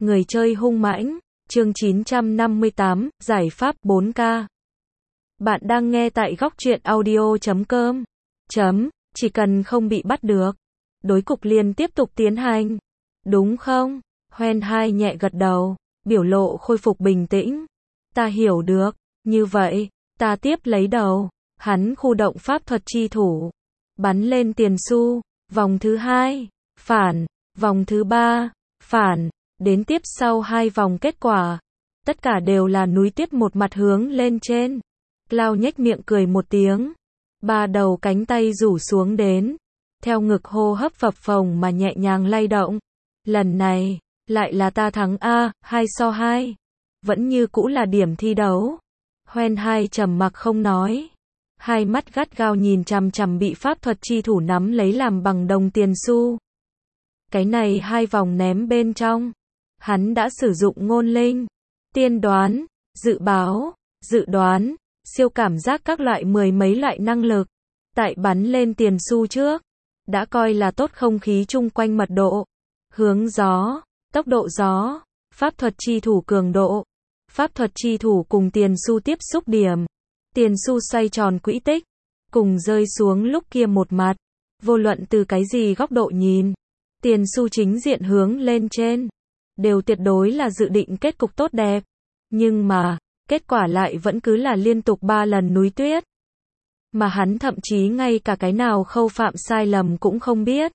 Người chơi hung mãnh, chương 958, giải pháp 4K. Bạn đang nghe tại góc truyện audio.com. Chỉ cần không bị bắt được. Đối cục liền tiếp tục tiến hành. Đúng không? Hoen hai nhẹ gật đầu, biểu lộ khôi phục bình tĩnh. Ta hiểu được, như vậy, ta tiếp lấy đầu. Hắn khu động pháp thuật chi thủ. Bắn lên tiền xu, vòng thứ 2, phản, vòng thứ 3, phản. Đến tiếp sau 2 vòng kết quả, tất cả đều là núi tuyết một mặt hướng lên trên. Cloud nhếch miệng cười một tiếng, 3 đầu cánh tay rủ xuống đến, theo ngực hô hấp phập phồng mà nhẹ nhàng lay động. Lần này, lại là ta thắng a, 2-2. Vẫn như cũ là điểm thi đấu. Hoen hai trầm mặc không nói, hai mắt gắt gao nhìn chằm chằm bị pháp thuật chi thủ nắm lấy làm bằng đồng tiền xu. Cái này 2 vòng ném bên trong, hắn đã sử dụng ngôn linh, tiên đoán, dự báo, dự đoán, siêu cảm giác các loại mười mấy loại năng lực. Tại bắn lên tiền xu trước, đã coi là tốt không khí chung quanh mật độ, hướng gió, tốc độ gió, pháp thuật chi thủ cường độ, pháp thuật chi thủ cùng tiền xu tiếp xúc điểm, tiền xu xoay tròn quỹ tích, cùng rơi xuống lúc kia một mặt. Vô luận từ cái gì góc độ nhìn, tiền xu chính diện hướng lên trên, đều tuyệt đối là dự định kết cục tốt đẹp. Nhưng mà, kết quả lại vẫn cứ là liên tục 3 lần núi tuyết. Mà hắn thậm chí ngay cả cái nào khâu phạm sai lầm cũng không biết.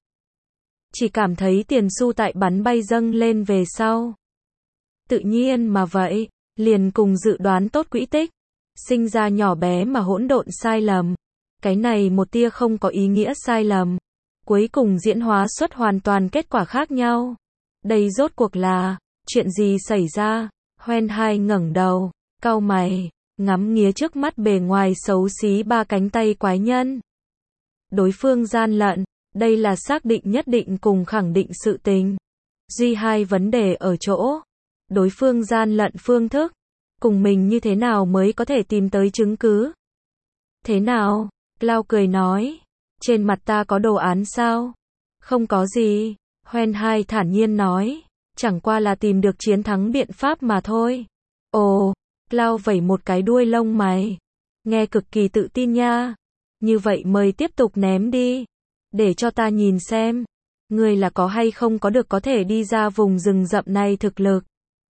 Chỉ cảm thấy tiền xu tại bắn bay dâng lên về sau. Tự nhiên mà vậy, liền cùng dự đoán tốt quỹ tích, sinh ra nhỏ bé mà hỗn độn sai lầm. Cái này một tia không có ý nghĩa sai lầm, cuối cùng diễn hóa xuất hoàn toàn kết quả khác nhau. Đây rốt cuộc là chuyện gì xảy ra? Hoen hai ngẩng đầu, cau mày, ngắm nghía trước mắt bề ngoài xấu xí 3 cánh tay quái nhân. Đối phương gian lận, đây là xác định nhất định cùng khẳng định sự tình. Duy hai vấn đề ở chỗ, đối phương gian lận phương thức, cùng mình như thế nào mới có thể tìm tới chứng cứ? Thế nào? Cloud cười nói, trên mặt ta có đồ án sao? Không có gì. Hoen hai thản nhiên nói, chẳng qua là tìm được chiến thắng biện pháp mà thôi. Ồ, Cloud vẩy một cái đuôi lông mày, nghe cực kỳ tự tin nha. Như vậy mời tiếp tục ném đi, để cho ta nhìn xem, ngươi là có hay không có được có thể đi ra vùng rừng rậm này thực lực.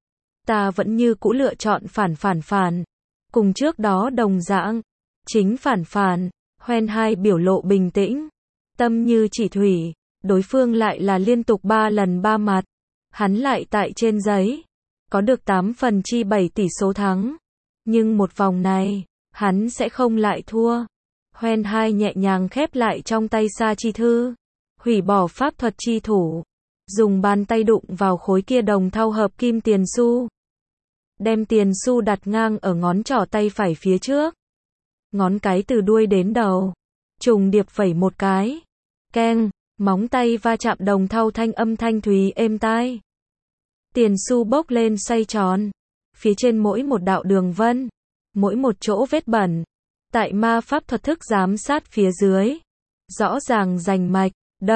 Ta vẫn như cũ lựa chọn phản, cùng trước đó đồng dạng, chính phản. Hoen hai biểu lộ bình tĩnh, tâm như chỉ thủy. Đối phương lại là liên tục 3 lần 3 mặt. Hắn lại tại trên giấy có được 8/7 tỷ số thắng. Nhưng một vòng này, hắn sẽ không lại thua. Hoen hai nhẹ nhàng khép lại trong tay sa chi thư, hủy bỏ pháp thuật chi thủ, dùng bàn tay đụng vào khối kia đồng thau hợp kim tiền xu. Đem tiền xu đặt ngang ở ngón trỏ tay phải phía trước. Ngón cái từ đuôi đến đầu, trùng điệp vẩy một cái. Keng. Móng tay va chạm đồng thau thanh âm thanh thúy êm tai. Tiền xu bốc lên xoay tròn. Phía trên mỗi một đạo đường vân, mỗi một chỗ vết bẩn. Tại ma pháp thuật thức giám sát phía dưới, rõ ràng rành mạch,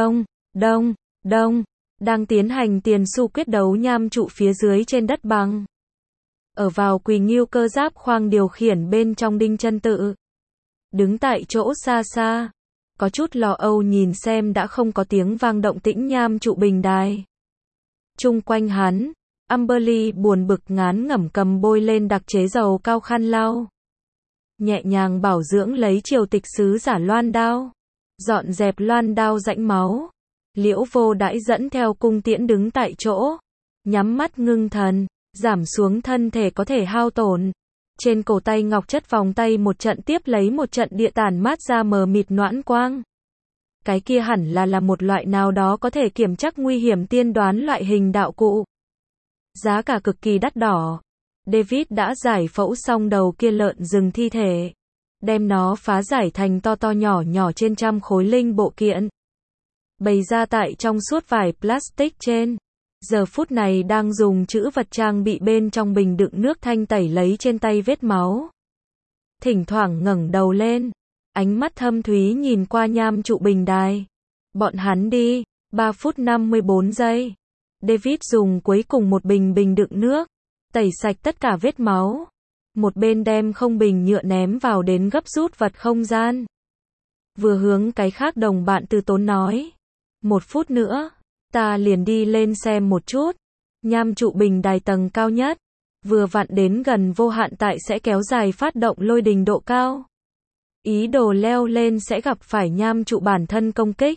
đông. Đang tiến hành tiền xu quyết đấu nham trụ phía dưới trên đất bằng. Ở vào Quỳ Ngưu cơ giáp khoang điều khiển bên trong Đinh Chân Tự. Đứng tại chỗ xa xa, có chút lo âu nhìn xem đã không có tiếng vang động tĩnh nham trụ bình đài. Chung quanh hắn, Amberly buồn bực ngán ngẩm cầm bôi lên đặc chế dầu cao khăn lau. Nhẹ nhàng bảo dưỡng lấy triều tịch sứ giả loan đao. Dọn dẹp loan đao rãnh máu. Liễu Vô Đãi dẫn theo cung tiễn đứng tại chỗ. Nhắm mắt ngưng thần, giảm xuống thân thể có thể hao tổn. Trên cổ tay ngọc chất vòng tay một trận tiếp lấy một trận địa tản mát ra mờ mịt noãn quang. Cái kia hẳn là một loại nào đó có thể kiểm chắc nguy hiểm tiên đoán loại hình đạo cụ. Giá cả cực kỳ đắt đỏ. David đã giải phẫu xong đầu kia lợn rừng thi thể. Đem nó phá giải thành to nhỏ trên trăm khối linh bộ kiện. Bày ra tại trong suốt vải plastic trên. Giờ phút này đang dùng chữ vật trang bị bên trong bình đựng nước thanh tẩy lấy trên tay vết máu. Thỉnh thoảng ngẩng đầu lên, ánh mắt thâm thúy nhìn qua nham trụ bình đài. Bọn hắn đi, 3 phút 54 giây. David dùng cuối cùng một bình đựng nước, tẩy sạch tất cả vết máu. Một bên đem không bình nhựa ném vào đến gấp rút vật không gian. Vừa hướng cái khác đồng bạn từ tốn nói. 1 phút nữa, ta liền đi lên xem một chút. Nham trụ bình đài tầng cao nhất. Vừa vặn đến gần vô hạn tại sẽ kéo dài phát động lôi đình độ cao. Ý đồ leo lên sẽ gặp phải nham trụ bản thân công kích.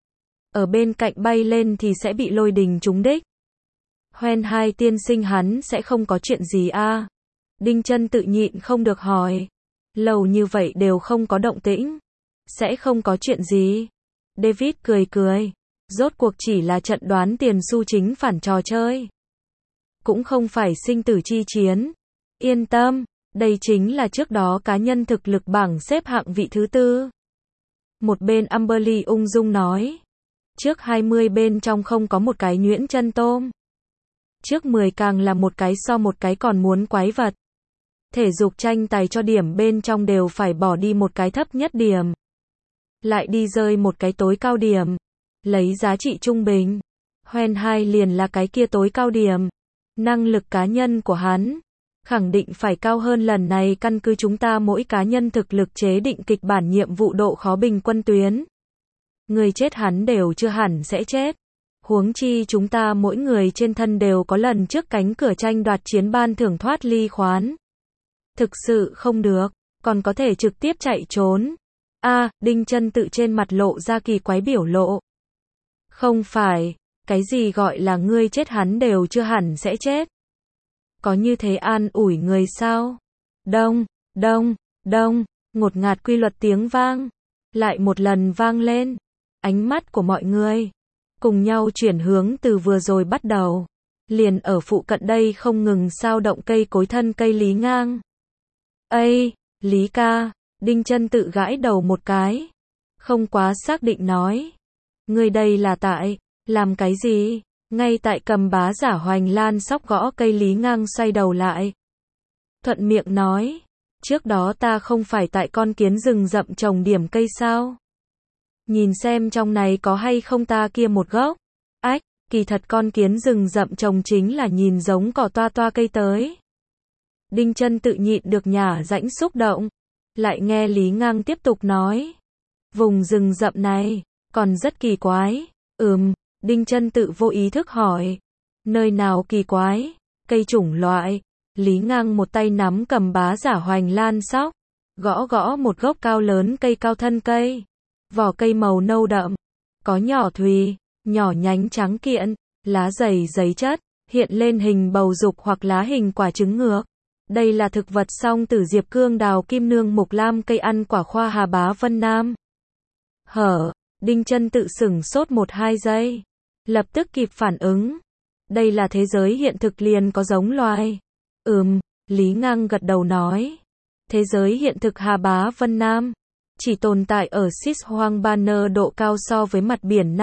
Ở bên cạnh bay lên thì sẽ bị lôi đình trúng đích. Hoen hai tiên sinh hắn sẽ không có chuyện gì à? Đinh Chân tự nhịn không được hỏi. Lâu như vậy đều không có động tĩnh. Sẽ không có chuyện gì. David cười cười. Rốt cuộc chỉ là trận đoán tiền xu chính phản trò chơi. Cũng không phải sinh tử chi chiến. Yên tâm, đây chính là trước đó cá nhân thực lực bảng xếp hạng vị thứ 4. Một bên Amberly ung dung nói. Trước 20 bên trong không có một cái nhuyễn chân tôm. Trước 10 càng là một cái so một cái còn muốn quái vật. Thể dục tranh tài cho điểm bên trong đều phải bỏ đi một cái thấp nhất điểm. Lại đi rơi một cái tối cao điểm. Lấy giá trị trung bình. Hoen hai liền là cái kia tối cao điểm. Năng lực cá nhân của hắn khẳng định phải cao hơn lần này căn cứ chúng ta mỗi cá nhân thực lực chế định kịch bản nhiệm vụ độ khó bình quân tuyến. Người chết hắn đều chưa hẳn sẽ chết. Huống chi chúng ta mỗi người trên thân đều có lần trước cánh cửa tranh đoạt chiến ban thưởng thoát ly khoán. Thực sự không được, còn có thể trực tiếp chạy trốn. Đinh Chân tự trên mặt lộ ra kỳ quái biểu lộ. Không phải, cái gì gọi là ngươi chết hắn đều chưa hẳn sẽ chết. Có như thế an ủi người sao? Đông, đông, đông, ngột ngạt quy luật tiếng vang. Lại một lần vang lên. Ánh mắt của mọi người cùng nhau chuyển hướng từ vừa rồi bắt đầu. Liền ở phụ cận đây không ngừng sao động cây cối thân cây Lý Ngang. Ây, Lý ca, Đinh Chân tự gãi đầu một cái. Không quá xác định nói. Người đây là tại, làm cái gì? Ngay tại cầm bá giả Hoành Lan sóc gõ cây Lý Ngang xoay đầu lại. Thuận miệng nói. Trước đó ta không phải tại con kiến rừng rậm trồng điểm cây sao? Nhìn xem trong này có hay không ta kia một gốc. Ách, kỳ thật con kiến rừng rậm trồng chính là nhìn giống cỏ toa toa cây tới. Đinh Chân tự nhịn được nhả rãnh xúc động. Lại nghe Lý Ngang tiếp tục nói. Vùng rừng rậm này, còn rất kỳ quái. Đinh Chân tự vô ý thức hỏi. Nơi nào kỳ quái? Cây chủng loại. Lý Ngang một tay nắm cầm bá giả Hoành Lan sóc. Gõ gõ một gốc cao lớn cây cao thân cây. Vỏ cây màu nâu đậm. Có nhỏ thùy, nhỏ nhánh trắng kiện, lá dày giấy chất, hiện lên hình bầu dục hoặc lá hình quả trứng ngược. Đây là thực vật song tử diệp cương đào kim nương mục lam cây ăn quả khoa Hà Bá Vân Nam. Đinh Chân tự sửng sốt 1-2 giây. Lập tức kịp phản ứng. Đây là thế giới hiện thực liền có giống loài. Lý Ngang gật đầu nói. Thế giới hiện thực Hà Bá Vân Nam chỉ tồn tại ở Sichuan Banner độ cao so với mặt biển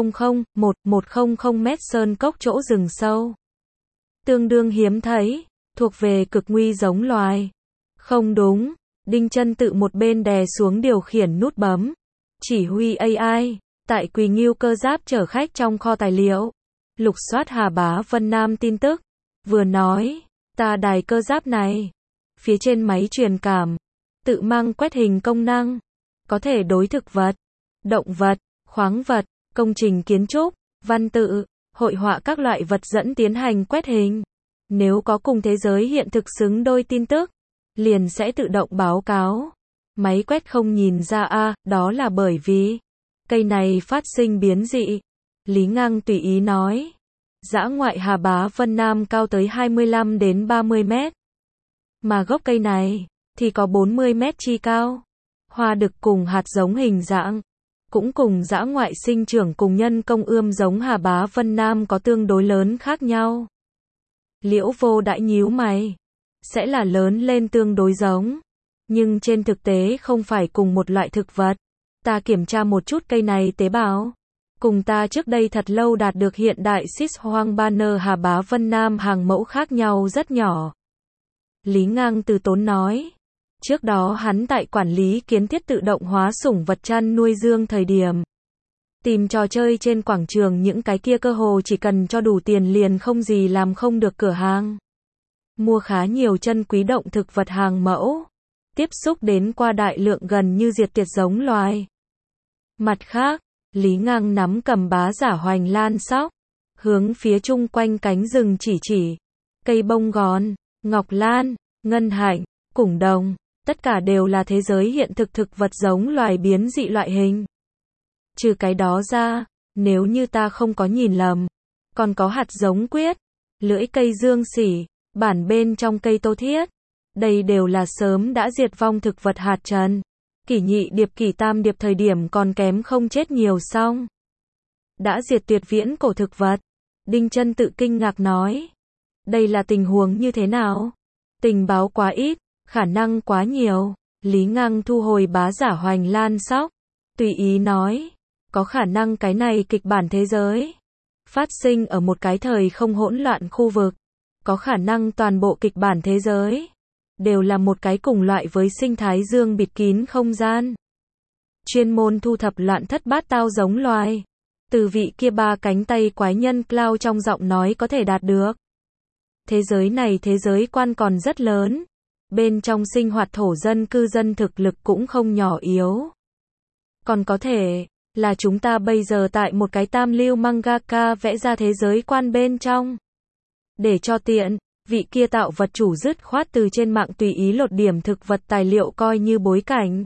500-1100 mét sơn cốc chỗ rừng sâu. Tương đương hiếm thấy, thuộc về cực nguy giống loài. Không đúng, Đinh Chân tự một bên đè xuống điều khiển nút bấm. Chỉ huy AI, tại Quỳ Ngưu cơ giáp chở khách trong kho tài liệu. Lục soát Hà Bá Vân Nam tin tức. Vừa nói, ta đài cơ giáp này. Phía trên máy truyền cảm. Tự mang quét hình công năng. Có thể đối thực vật, động vật, khoáng vật, công trình kiến trúc, văn tự, hội họa các loại vật dẫn tiến hành quét hình. Nếu có cùng thế giới hiện thực xứng đôi tin tức, liền sẽ tự động báo cáo. Máy quét không nhìn ra đó là bởi vì cây này phát sinh biến dị. Lý Ngang tùy ý nói. Dã ngoại Hà Bá Vân Nam cao tới 25 đến 30 mét. Mà gốc cây này thì có 40 mét chi cao. Hoa đực cùng hạt giống hình dạng, cũng cùng dã ngoại sinh trưởng cùng nhân công ươm giống Hà Bá Vân Nam có tương đối lớn khác nhau. Liễu Vô Đại nhíu mày. Sẽ là lớn lên tương đối giống. Nhưng trên thực tế không phải cùng một loại thực vật. Ta kiểm tra một chút cây này tế bào. Cùng ta trước đây thật lâu đạt được hiện đại Sichuan Banner Hà Bá Vân Nam hàng mẫu khác nhau rất nhỏ. Lý Ngang từ tốn nói. Trước đó hắn tại quản lý kiến thiết tự động hóa sủng vật chăn nuôi dương thời điểm. Tìm trò chơi trên quảng trường những cái kia cơ hồ chỉ cần cho đủ tiền liền không gì làm không được cửa hàng. Mua khá nhiều chân quý động thực vật hàng mẫu. Tiếp xúc đến qua đại lượng gần như diệt tuyệt giống loài. Mặt khác, Lý Ngang nắm cầm bá giả hoành lan sóc, hướng phía chung quanh cánh rừng chỉ. Cây bông gòn, ngọc lan, ngân hạnh, củng đồng, tất cả đều là thế giới hiện thực thực vật giống loài biến dị loại hình. Trừ cái đó ra, nếu như ta không có nhìn lầm, còn có hạt giống quyết, lưỡi cây dương sỉ, bản bên trong cây tô thiết. Đây đều là sớm đã diệt vong thực vật hạt trần. Kỷ nhị điệp kỷ tam điệp thời điểm còn kém không chết nhiều xong. Đã diệt tuyệt viễn cổ thực vật. Đinh Chân tự kinh ngạc nói. Đây là tình huống như thế nào? Tình báo quá ít, khả năng quá nhiều. Lý Ngang thu hồi bá giả hoành lan sóc. Tùy ý nói. Có khả năng cái này kịch bản thế giới phát sinh ở một cái thời không hỗn loạn khu vực. Có khả năng toàn bộ kịch bản thế giới đều là một cái cùng loại với sinh thái dương bịt kín không gian. Chuyên môn thu thập loạn thất bát tao giống loài. Từ vị kia ba cánh tay quái nhân Cloud trong giọng nói có thể đạt được. Thế giới này thế giới quan còn rất lớn. Bên trong sinh hoạt thổ dân cư dân thực lực cũng không nhỏ yếu. Còn có thể là chúng ta bây giờ tại một cái tam lưu mangaka vẽ ra thế giới quan bên trong. Để cho tiện, vị kia tạo vật chủ dứt khoát từ trên mạng tùy ý lột điểm thực vật tài liệu coi như bối cảnh.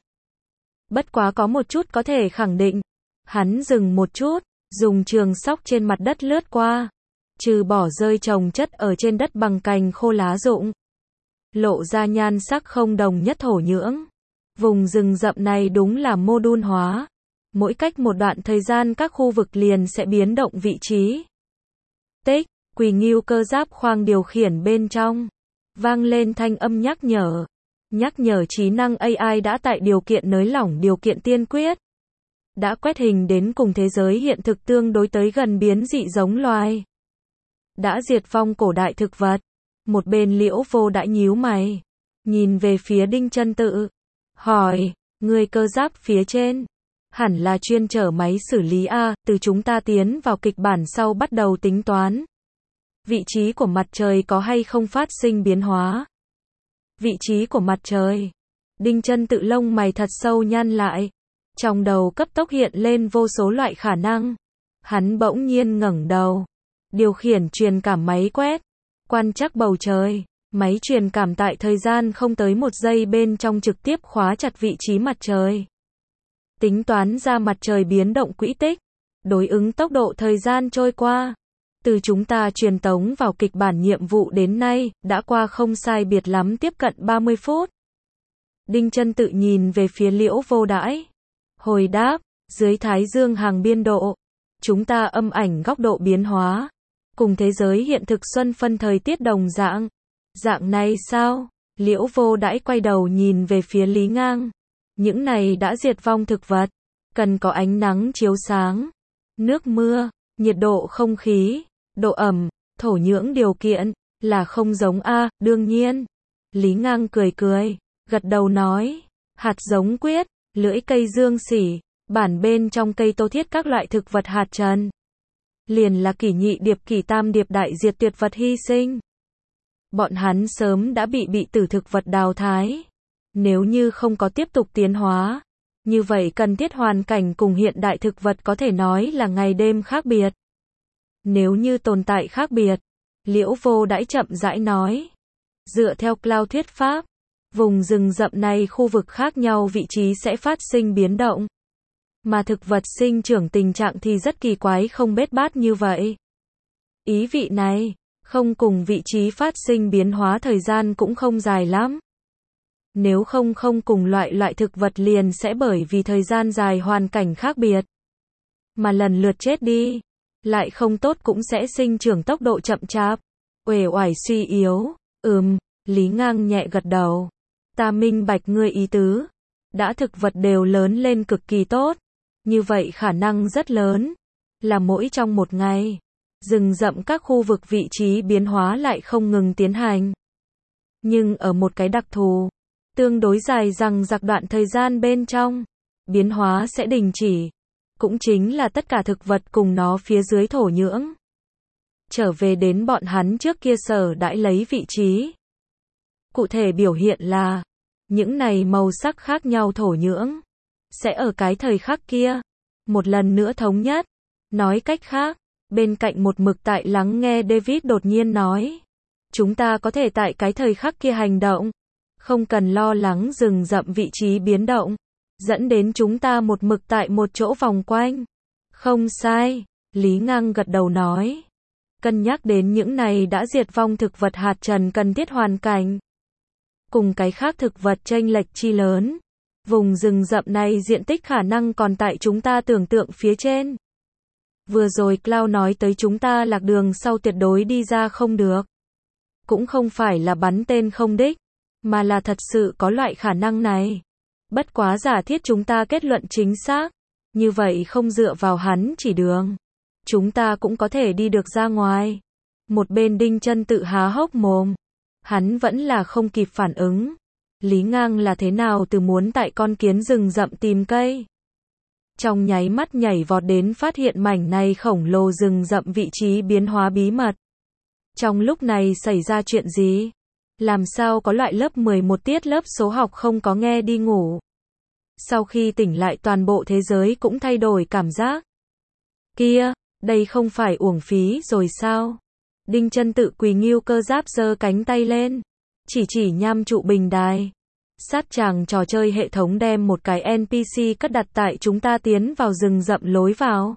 Bất quá có một chút có thể khẳng định. Hắn dừng một chút, dùng trường sóc trên mặt đất lướt qua. Trừ bỏ rơi trồng chất ở trên đất bằng cành khô lá rụng. Lộ ra nhan sắc không đồng nhất thổ nhưỡng. Vùng rừng rậm này đúng là mô đun hóa. Mỗi cách một đoạn thời gian các khu vực liền sẽ biến động vị trí. Tích, Quỳ Ngưu cơ giáp khoang điều khiển bên trong. Vang lên thanh âm nhắc nhở. Nhắc nhở trí năng AI đã tại điều kiện nới lỏng điều kiện tiên quyết. Đã quét hình đến cùng thế giới hiện thực tương đối tới gần biến dị giống loài. Đã diệt vong cổ đại thực vật. Một bên Liễu Vô đã nhíu mày. Nhìn về phía Đinh Chân Tự. Hỏi, người cơ giáp phía trên. Hẳn là chuyên chở máy xử lý A, từ chúng ta tiến vào kịch bản sau bắt đầu tính toán. Vị trí của mặt trời có hay không phát sinh biến hóa? Vị trí của mặt trời. Đinh Chân Tự lông mày thật sâu nhăn lại. Trong đầu cấp tốc hiện lên vô số loại khả năng. Hắn bỗng nhiên ngẩng đầu. Điều khiển truyền cảm máy quét. Quan trắc bầu trời. Máy truyền cảm tại thời gian không tới 1 giây bên trong trực tiếp khóa chặt vị trí mặt trời. Tính toán ra mặt trời biến động quỹ tích. Đối ứng tốc độ thời gian trôi qua. Từ chúng ta truyền tống vào kịch bản nhiệm vụ đến nay, đã qua không sai biệt lắm tiếp cận 30 phút. Đinh Chân Tự nhìn về phía Liễu Vô Đãi. Hồi đáp, dưới thái dương hàng biên độ, chúng ta âm ảnh góc độ biến hóa. Cùng thế giới hiện thực xuân phân thời tiết đồng dạng. Dạng này sao? Liễu Vô Đãi quay đầu nhìn về phía Lý Ngang. Những này đã diệt vong thực vật. Cần có ánh nắng chiếu sáng. Nước mưa, nhiệt độ không khí, độ ẩm, thổ nhưỡng điều kiện, là không giống A, đương nhiên. Lý Ngang cười, gật đầu nói. Hạt giống quyết, lưỡi cây dương sỉ, bản bên trong cây tô thiết các loại thực vật hạt trần. Liền là kỷ nhị điệp kỷ tam điệp đại diệt tuyệt vật hy sinh. Bọn hắn sớm đã bị tử thực vật đào thái. Nếu như không có tiếp tục tiến hóa, như vậy cần thiết hoàn cảnh cùng hiện đại thực vật có thể nói là ngày đêm khác biệt. Nếu như tồn tại khác biệt, Liễu Vô Đãi chậm rãi nói. Dựa theo Cloud thuyết pháp, vùng rừng rậm này khu vực khác nhau vị trí sẽ phát sinh biến động. Mà thực vật sinh trưởng tình trạng thì rất kỳ quái không bết bát như vậy. Ý vị này, không cùng vị trí phát sinh biến hóa thời gian cũng không dài lắm. Nếu không cùng loại thực vật liền sẽ bởi vì thời gian dài hoàn cảnh khác biệt. Mà lần lượt chết đi. Lại không tốt cũng sẽ sinh trưởng tốc độ chậm chạp. Uể oải suy yếu. Lý Ngang nhẹ gật đầu. Ta minh bạch ngươi ý tứ. Đã thực vật đều lớn lên cực kỳ tốt. Như vậy khả năng rất lớn. Là mỗi trong một ngày. Rừng rậm các khu vực vị trí biến hóa lại không ngừng tiến hành. Nhưng ở một cái đặc thù. Tương đối dài rằng giặc đoạn thời gian bên trong. Biến hóa sẽ đình chỉ. cũng chính là tất cả thực vật cùng nó phía dưới thổ nhưỡng. Trở về đến bọn hắn trước kia sở đãi lấy vị trí. Cụ thể biểu hiện là, những này màu sắc khác nhau thổ nhưỡng, sẽ ở cái thời khắc kia, một lần nữa thống nhất. Nói cách khác, bên cạnh một mực tại lắng nghe David đột nhiên nói, chúng ta có thể tại cái thời khắc kia hành động, không cần lo lắng rừng rậm vị trí biến động, dẫn đến chúng ta một mực tại một chỗ vòng quanh. Không sai, Lý Ngang gật đầu nói. Cân nhắc đến những này đã diệt vong thực vật hạt trần cần thiết hoàn cảnh. Cùng cái khác thực vật chênh lệch chi lớn. Vùng rừng rậm này diện tích khả năng còn tại chúng ta tưởng tượng phía trên. Vừa rồi Cloud nói tới chúng ta lạc đường sau tuyệt đối đi ra không được. Cũng không phải là bắn tên không đích, mà là thật sự có loại khả năng này. Bất quá giả thiết chúng ta kết luận chính xác, như vậy không dựa vào hắn chỉ đường, chúng ta cũng có thể đi được ra ngoài. Một bên Đinh Chân tự há hốc mồm, hắn vẫn là không kịp phản ứng. Lý Ngang là thế nào từ muốn tại con kiến rừng rậm tìm cây, trong nháy mắt nhảy vọt đến phát hiện mảnh này khổng lồ rừng rậm vị trí biến hóa bí mật. Trong lúc này xảy ra chuyện gì? Làm sao có loại lớp 11 tiết lớp số học không có nghe đi ngủ? Sau khi tỉnh lại toàn bộ thế giới cũng thay đổi cảm giác. Kia, đây không phải uổng phí rồi sao? Đinh Chân tự quỳ nghiêu cơ giáp giơ cánh tay lên, chỉ nham trụ bình đài. Sát tràng trò chơi hệ thống đem một cái NPC cất đặt tại chúng ta tiến vào rừng rậm lối vào.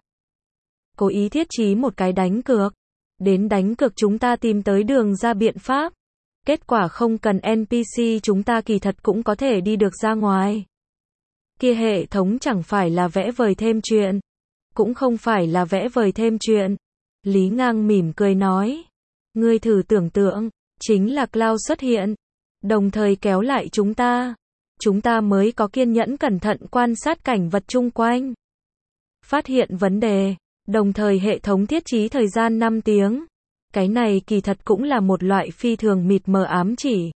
Cố ý thiết trí một cái đánh cược. Đến đánh cược chúng ta tìm tới đường ra biện pháp. Kết quả không cần NPC chúng ta kỳ thật cũng có thể đi được ra ngoài. Kia hệ thống chẳng phải là vẽ vời thêm chuyện. Cũng không phải là vẽ vời thêm chuyện. Lý Ngang mỉm cười nói. Ngươi thử tưởng tượng, chính là Cloud xuất hiện. Đồng thời kéo lại chúng ta. Chúng ta mới có kiên nhẫn cẩn thận quan sát cảnh vật chung quanh. Phát hiện vấn đề. Đồng thời hệ thống thiết trí thời gian 5 tiếng. Cái này kỳ thật cũng là một loại phi thường mịt mờ ám chỉ.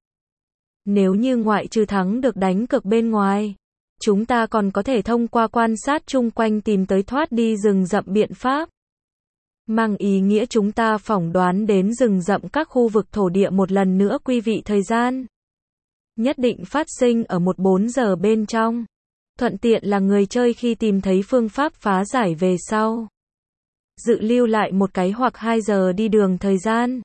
Nếu như ngoại trừ thắng được đánh cược bên ngoài, chúng ta còn có thể thông qua quan sát chung quanh tìm tới thoát đi rừng rậm biện pháp. Mang ý nghĩa chúng ta phỏng đoán đến rừng rậm các khu vực thổ địa một lần nữa quý vị thời gian. Nhất định phát sinh ở 14 giờ bên trong. Thuận tiện là người chơi khi tìm thấy phương pháp phá giải về sau. Dự lưu lại một cái hoặc 2 giờ đi đường thời gian.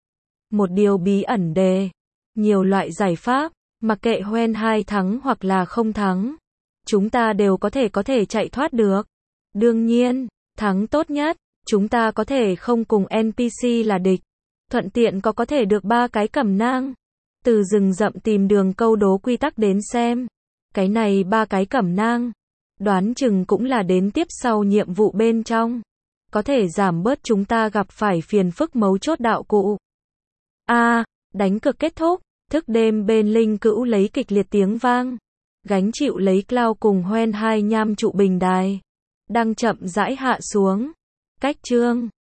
Một điều bí ẩn đề. Nhiều loại giải pháp, mặc kệ Hoen 2 thắng hoặc là không thắng. Chúng ta đều có thể chạy thoát được. Đương nhiên, thắng tốt nhất, chúng ta có thể không cùng NPC là địch. Thuận tiện có thể được 3 cái cẩm nang. Từ rừng rậm tìm đường câu đố quy tắc đến xem. Cái này 3 cái cẩm nang. Đoán chừng cũng là đến tiếp sau nhiệm vụ bên trong. Có thể giảm bớt chúng ta gặp phải phiền phức mấu chốt đạo cụ. Đánh cược kết thúc, thức đêm bên linh cữu lấy kịch liệt tiếng vang. Gánh chịu lấy Cloud cùng Hoen 2 nham trụ bình đài. Đang chậm rãi hạ xuống. Cách chương